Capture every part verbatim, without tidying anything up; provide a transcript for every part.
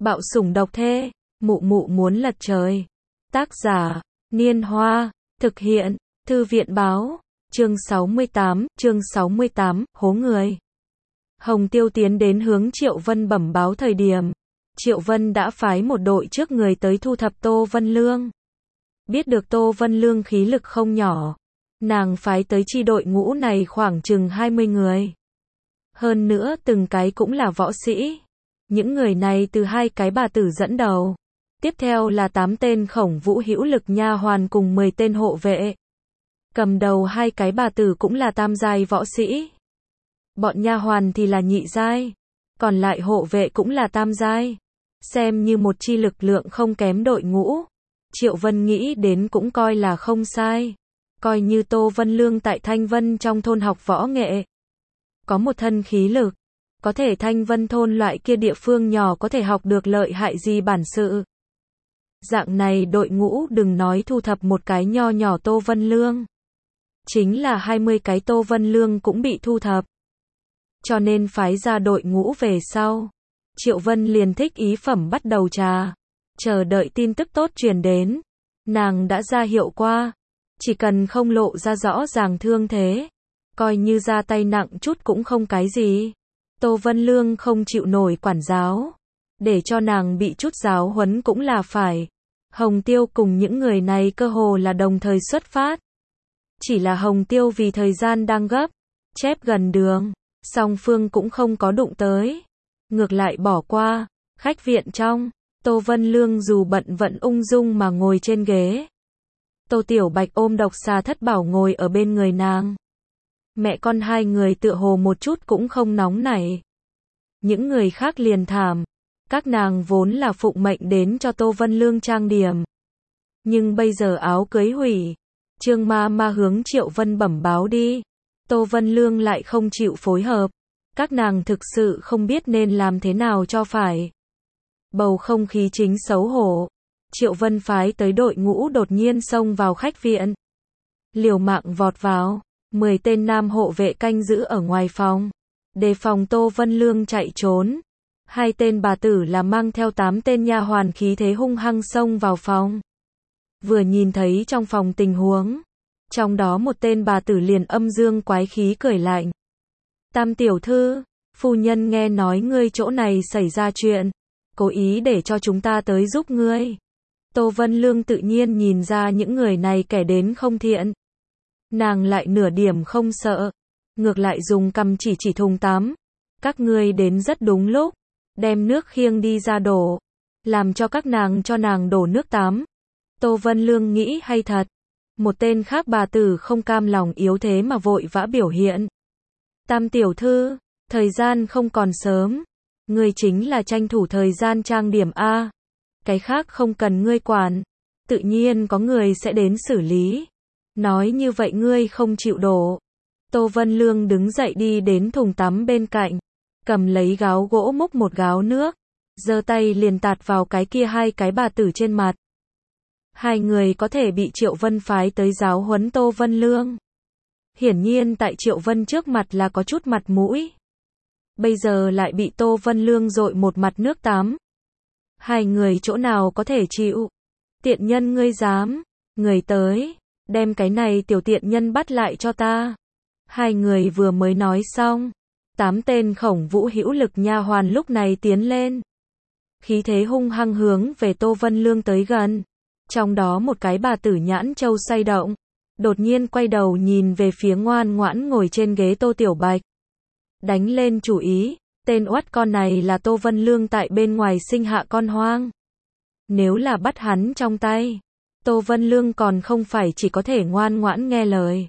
Bạo sủng độc thê, mụ mụ muốn lật trời. Tác giả, Niên Hoa, thực hiện, Thư viện báo, chương sáu mươi tám, chương sáu mươi tám, hố người. Hồng Tiêu tiến đến hướng Triệu Vân bẩm báo thời điểm. Triệu Vân đã phái một đội trước người tới thu thập Tô Vân Lương. Biết được Tô Vân Lương khí lực không nhỏ, nàng phái tới chi đội ngũ này khoảng chừng hai mươi người. Hơn nữa từng cái cũng là võ sĩ. Những người này từ hai cái bà tử dẫn đầu. Tiếp theo là tám tên khổng vũ hữu lực nha hoàn cùng mười tên hộ vệ. Cầm đầu hai cái bà tử cũng là tam giai võ sĩ. Bọn nha hoàn thì là nhị giai. Còn lại hộ vệ cũng là tam giai. Xem như một chi lực lượng không kém đội ngũ. Triệu Vân nghĩ đến cũng coi là không sai. Coi như Tô Vân Lương tại Thanh Vân trong thôn học võ nghệ. Có một thân khí lực. Có thể Thanh Vân thôn loại kia địa phương nhỏ có thể học được lợi hại gì bản sự. Dạng này đội ngũ đừng nói thu thập một cái nho nhỏ Tô Vân Lương. Chính là hai mươi cái Tô Vân Lương cũng bị thu thập. Cho nên phái ra đội ngũ về sau. Triệu Vân liền thích ý phẩm bắt đầu trà. Chờ đợi tin tức tốt truyền đến. Nàng đã ra hiệu qua. Chỉ cần không lộ ra rõ ràng thương thế. Coi như ra tay nặng chút cũng không cái gì. Tô Vân Lương không chịu nổi quản giáo. Để cho nàng bị chút giáo huấn cũng là phải. Hồng Tiêu cùng những người này cơ hồ là đồng thời xuất phát. Chỉ là Hồng Tiêu vì thời gian đang gấp. Chép gần đường. Song phương cũng không có đụng tới. Ngược lại bỏ qua. Khách viện trong. Tô Vân Lương dù bận vẫn ung dung mà ngồi trên ghế. Tô Tiểu Bạch ôm Độc Xà Thất Bảo ngồi ở bên người nàng. Mẹ con hai người tựa hồ một chút cũng không nóng nảy. Những người khác liền thảm. Các nàng vốn là phụng mệnh đến cho Tô Vân Lương trang điểm. Nhưng bây giờ áo cưới hủy. Trương ma ma hướng Triệu Vân bẩm báo đi. Tô Vân Lương lại không chịu phối hợp. Các nàng thực sự không biết nên làm thế nào cho phải. Bầu không khí chính xấu hổ. Triệu Vân phái tới đội ngũ đột nhiên xông vào khách viện. Liều mạng vọt vào. Mười tên nam hộ vệ canh giữ ở ngoài phòng. Đề phòng Tô Vân Lương chạy trốn. Hai tên bà tử là mang theo tám tên nha hoàn khí thế hung hăng xông vào phòng. Vừa nhìn thấy trong phòng tình huống. Trong đó một tên bà tử liền âm dương quái khí cười lạnh. Tam tiểu thư, phu nhân nghe nói ngươi chỗ này xảy ra chuyện. Cố ý để cho chúng ta tới giúp ngươi. Tô Vân Lương tự nhiên nhìn ra những người này kẻ đến không thiện. Nàng lại nửa điểm không sợ. Ngược lại dùng cầm chỉ chỉ thùng tắm. Các ngươi đến rất đúng lúc. Đem nước khiêng đi ra đổ. Làm cho các nàng cho nàng đổ nước tắm. Tô Vân Lương nghĩ hay thật. Một tên khác bà tử không cam lòng yếu thế mà vội vã biểu hiện. Tam tiểu thư, thời gian không còn sớm. Ngươi chính là tranh thủ thời gian trang điểm A. Cái khác không cần ngươi quản. Tự nhiên có người sẽ đến xử lý. Nói như vậy ngươi không chịu đổ. Tô Vân Lương đứng dậy đi đến thùng tắm bên cạnh. Cầm lấy gáo gỗ múc một gáo nước. Giơ tay liền tạt vào cái kia hai cái bà tử trên mặt. Hai người có thể bị Triệu Vân phái tới giáo huấn Tô Vân Lương. Hiển nhiên tại Triệu Vân trước mặt là có chút mặt mũi. Bây giờ lại bị Tô Vân Lương dội một mặt nước tắm. Hai người chỗ nào có thể chịu. Tiện nhân ngươi dám. Người tới. Đem cái này tiểu tiện nhân bắt lại cho ta. Hai người vừa mới nói xong. Tám tên khổng vũ hữu lực nha hoàn lúc này tiến lên. Khí thế hung hăng hướng về Tô Vân Lương tới gần. Trong đó một cái bà tử nhãn châu xoay động. Đột nhiên quay đầu nhìn về phía ngoan ngoãn ngồi trên ghế Tô Tiểu Bạch. Đánh lên chủ ý. Tên oát con này là Tô Vân Lương tại bên ngoài sinh hạ con hoang. Nếu là bắt hắn trong tay. Tô Vân Lương còn không phải chỉ có thể ngoan ngoãn nghe lời.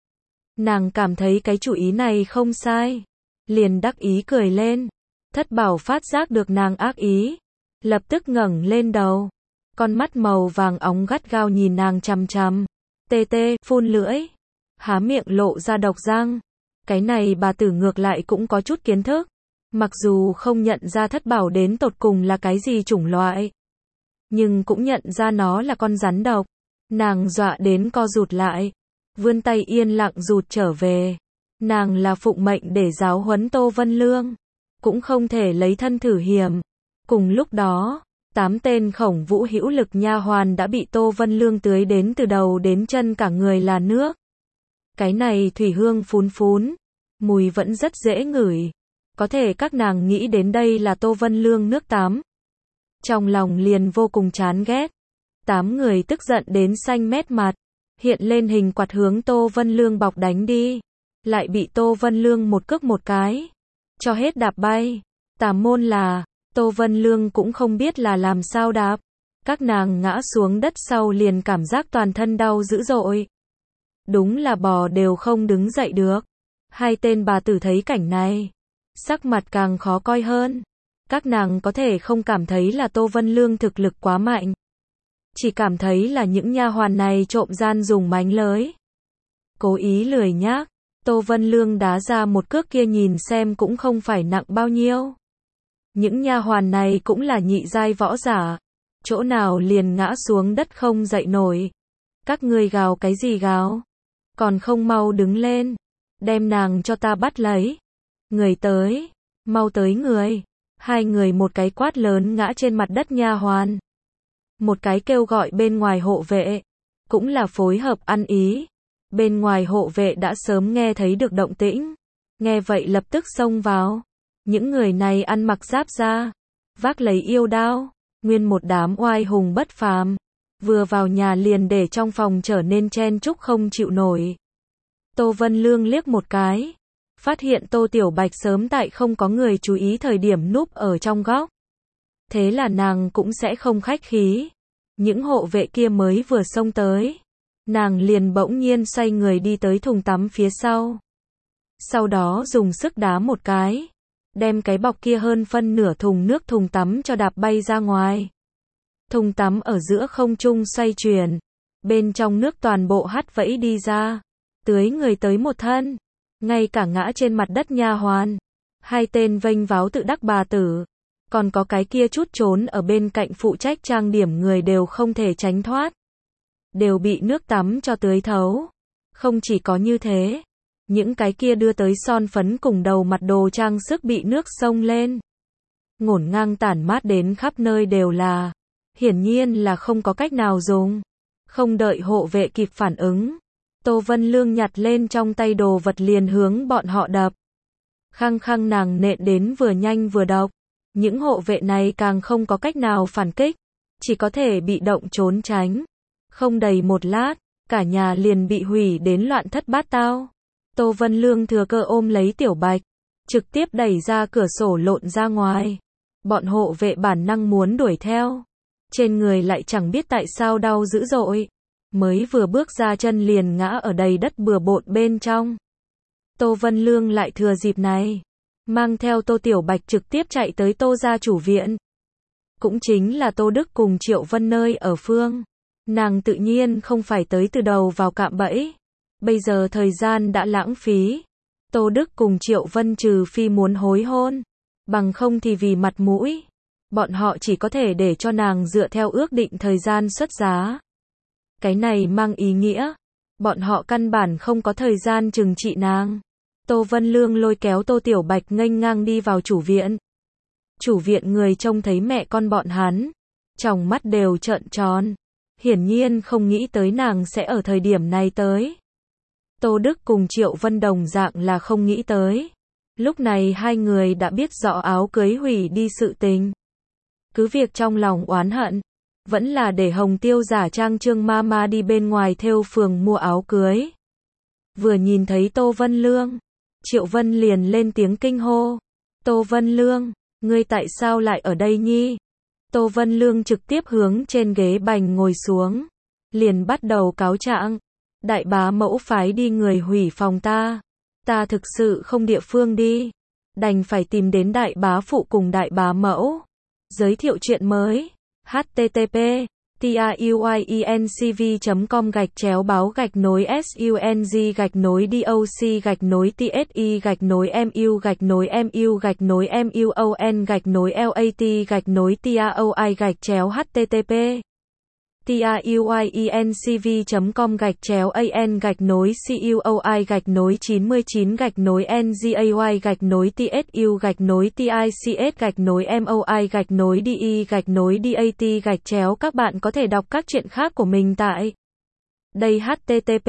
Nàng cảm thấy cái chủ ý này không sai. Liền đắc ý cười lên. Thất Bảo phát giác được nàng ác ý. Lập tức ngẩng lên đầu. Con mắt màu vàng óng gắt gao nhìn nàng chằm chằm. Tê tê, phun lưỡi. Há miệng lộ ra độc răng. Cái này bà tử ngược lại cũng có chút kiến thức. Mặc dù không nhận ra Thất Bảo đến tột cùng là cái gì chủng loại. Nhưng cũng nhận ra nó là con rắn độc. Nàng dọa đến co rụt lại. Vươn tay yên lặng rụt trở về. Nàng là phụng mệnh để giáo huấn Tô Vân Lương. Cũng không thể lấy thân thử hiểm. Cùng lúc đó, tám tên khổng vũ hữu lực nha hoàn đã bị Tô Vân Lương tưới đến từ đầu đến chân cả người là nước. Cái này thủy hương phún phún, mùi vẫn rất dễ ngửi. Có thể các nàng nghĩ đến đây là Tô Vân Lương nước tắm. Trong lòng liền vô cùng chán ghét. Tám người tức giận đến xanh mét mặt, hiện lên hình quạt hướng Tô Vân Lương bọc đánh đi. Lại bị Tô Vân Lương một cước một cái, cho hết đạp bay. Tà môn là, Tô Vân Lương cũng không biết là làm sao đạp. Các nàng ngã xuống đất sau liền cảm giác toàn thân đau dữ dội. Đúng là bò đều không đứng dậy được. Hai tên bà tử thấy cảnh này, sắc mặt càng khó coi hơn. Các nàng có thể không cảm thấy là Tô Vân Lương thực lực quá mạnh, chỉ cảm thấy là những nha hoàn này trộm gian dùng mánh lới, cố ý lười nhác. Tô Vân Lương đá ra một cước kia nhìn xem cũng không phải nặng bao nhiêu. Những nha hoàn này cũng là nhị giai võ giả, chỗ nào liền ngã xuống đất không dậy nổi. Các ngươi gào cái gì gào? Còn không mau đứng lên, đem nàng cho ta bắt lấy. Người tới, mau tới người. Hai người một cái quát lớn ngã trên mặt đất nha hoàn, một cái kêu gọi bên ngoài hộ vệ, cũng là phối hợp ăn ý. Bên ngoài hộ vệ đã sớm nghe thấy được động tĩnh, nghe vậy lập tức xông vào. Những người này ăn mặc giáp da, vác lấy yêu đao, nguyên một đám oai hùng bất phàm. Vừa vào nhà liền để trong phòng trở nên chen chúc không chịu nổi. Tô Vân Lương liếc một cái, phát hiện Tô Tiểu Bạch sớm tại không có người chú ý thời điểm núp ở trong góc. Thế là nàng cũng sẽ không khách khí. Những hộ vệ kia mới vừa xông tới, nàng liền bỗng nhiên xoay người đi tới thùng tắm phía sau. Sau đó dùng sức đá một cái, đem cái bọc kia hơn phân nửa thùng nước thùng tắm cho đạp bay ra ngoài. Thùng tắm ở giữa không trung xoay chuyển, bên trong nước toàn bộ hắt vẫy đi ra, tưới người tới một thân, ngay cả ngã trên mặt đất nha hoàn, hai tên vênh váo tự đắc bà tử, còn có cái kia chút trốn ở bên cạnh phụ trách trang điểm người đều không thể tránh thoát, đều bị nước tắm cho tưới thấu. Không chỉ có như thế, những cái kia đưa tới son phấn cùng đầu mặt đồ trang sức bị nước xông lên, ngổn ngang tản mát đến khắp nơi đều là. Hiển nhiên là không có cách nào dùng. Không đợi hộ vệ kịp phản ứng, Tô Vân Lương nhặt lên trong tay đồ vật liền hướng bọn họ đập. Khăng khăng nàng nện đến vừa nhanh vừa độc. Những hộ vệ này càng không có cách nào phản kích, chỉ có thể bị động trốn tránh. Không đầy một lát, cả nhà liền bị hủy đến loạn thất bát tao. Tô Vân Lương thừa cơ ôm lấy Tiểu Bạch, trực tiếp đẩy ra cửa sổ lộn ra ngoài. Bọn hộ vệ bản năng muốn đuổi theo, trên người lại chẳng biết tại sao đau dữ dội, mới vừa bước ra chân liền ngã ở đầy đất bừa bộn bên trong. Tô Vân Lương lại thừa dịp này, mang theo Tô Tiểu Bạch trực tiếp chạy tới Tô gia chủ viện. Cũng chính là Tô Đức cùng Triệu Vân nơi ở phương. Nàng tự nhiên không phải tới từ đầu vào cạm bẫy. Bây giờ thời gian đã lãng phí. Tô Đức cùng Triệu Vân trừ phi muốn hối hôn, bằng không thì vì mặt mũi, bọn họ chỉ có thể để cho nàng dựa theo ước định thời gian xuất giá. Cái này mang ý nghĩa, bọn họ căn bản không có thời gian trừng trị nàng. Tô Vân Lương lôi kéo Tô Tiểu Bạch nghênh ngang đi vào chủ viện. Chủ viện người trông thấy mẹ con bọn hắn, tròng mắt đều trợn tròn. Hiển nhiên không nghĩ tới nàng sẽ ở thời điểm này tới. Tô Đức cùng Triệu Vân đồng dạng là không nghĩ tới. Lúc này hai người đã biết rõ áo cưới hủy đi sự tình. Cứ việc trong lòng oán hận, vẫn là để Hồng Tiêu giả trang Trương Mama đi bên ngoài thêu phường mua áo cưới. Vừa nhìn thấy Tô Vân Lương, Triệu Vân liền lên tiếng kinh hô. Tô Vân Lương, ngươi tại sao lại ở đây nhi? Tô Vân Lương trực tiếp hướng trên ghế bành ngồi xuống, liền bắt đầu cáo trạng. Đại bá mẫu phái đi người hủy phòng ta. Ta thực sự không địa phương đi, đành phải tìm đến đại bá phụ cùng đại bá mẫu. Giới thiệu chuyện mới. h t t p truyencv chấm com gạch chéo báo gạch nối sung gạch nối doc gạch nối tsi gạch nối mu gạch nối mu gạch nối muon gạch nối lat gạch nối taoi gạch chéo http tiuyiencv.com gạch chéo an gạch nối cuoi gạch nối chín mươi chín gạch nối ngay gạch nối tsu gạch nối tics gạch nối moi gạch nối de gạch nối dat gạch chéo. Các bạn có thể đọc các chuyện khác của mình tại đây. http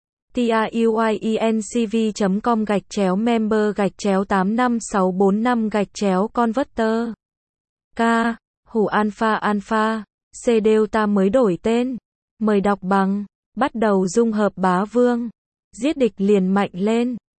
tiuyiencv.com gạch chéo member gạch chéo tám năm sáu bốn năm gạch chéo converter. K. Hủ alpha alpha. C. Delta mới đổi tên. Mời đọc bằng. Bắt đầu dung hợp bá vương. Giết địch liền mạnh lên.